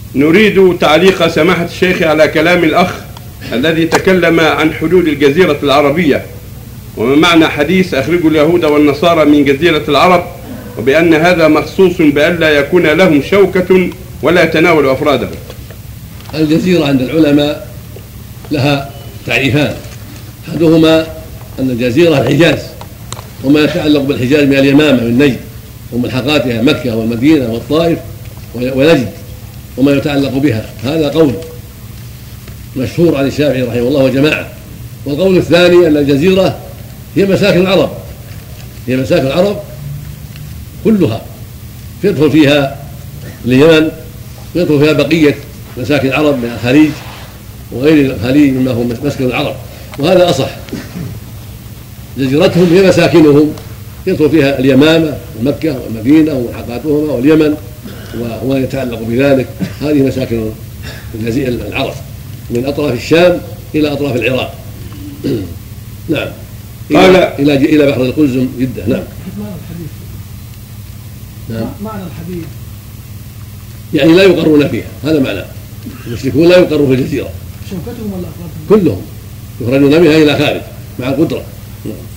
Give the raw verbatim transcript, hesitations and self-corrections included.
نريد تعليق سماحة الشيخ على كلام الأخ الذي تكلم عن حدود الجزيرة العربية وما معنى حديث أخرجوا اليهود والنصارى من جزيرة العرب، وبأن هذا مخصوص بأن لا يكون لهم شوكة ولا يتناول أفرادهم. الجزيرة عند العلماء لها تعريفان، أحدهما أن الجزيرة الحجاز وما يتعلق بالحجاز من اليمامة والنجد وملحقاتها مكة والمدينة والطائف ونجد وما يتعلق بها، هذا قول مشهور عن الشافعي رحمه الله وجماعة. والقول الثاني أن الجزيرة هي مساكن العرب، هي مساكن العرب كلها، يدخل فيها اليمن ويدخل فيها بقية مساكن العرب من الخليج وغير الخليج مما هو مسكن العرب، وهذا أصح. جزيرتهم هي مساكنهم يدخل فيها اليمامة ومكة والمدينة وملحقاتهما واليمن وما يتعلق بذلك، هذه مساكن العرب من أطراف الشام إلى أطراف العراق. نعم، قال إلى إلى بحر القلزم جدة. نعم. معنى الحديث نعم معنى الحديث يعني لا يقرون فيها، هذا معناه. المشركون لا يقروا في الجزيرة، شوكتهم ولا أفرادهم كلهم يخرجون منها إلى خارج مع القدرة.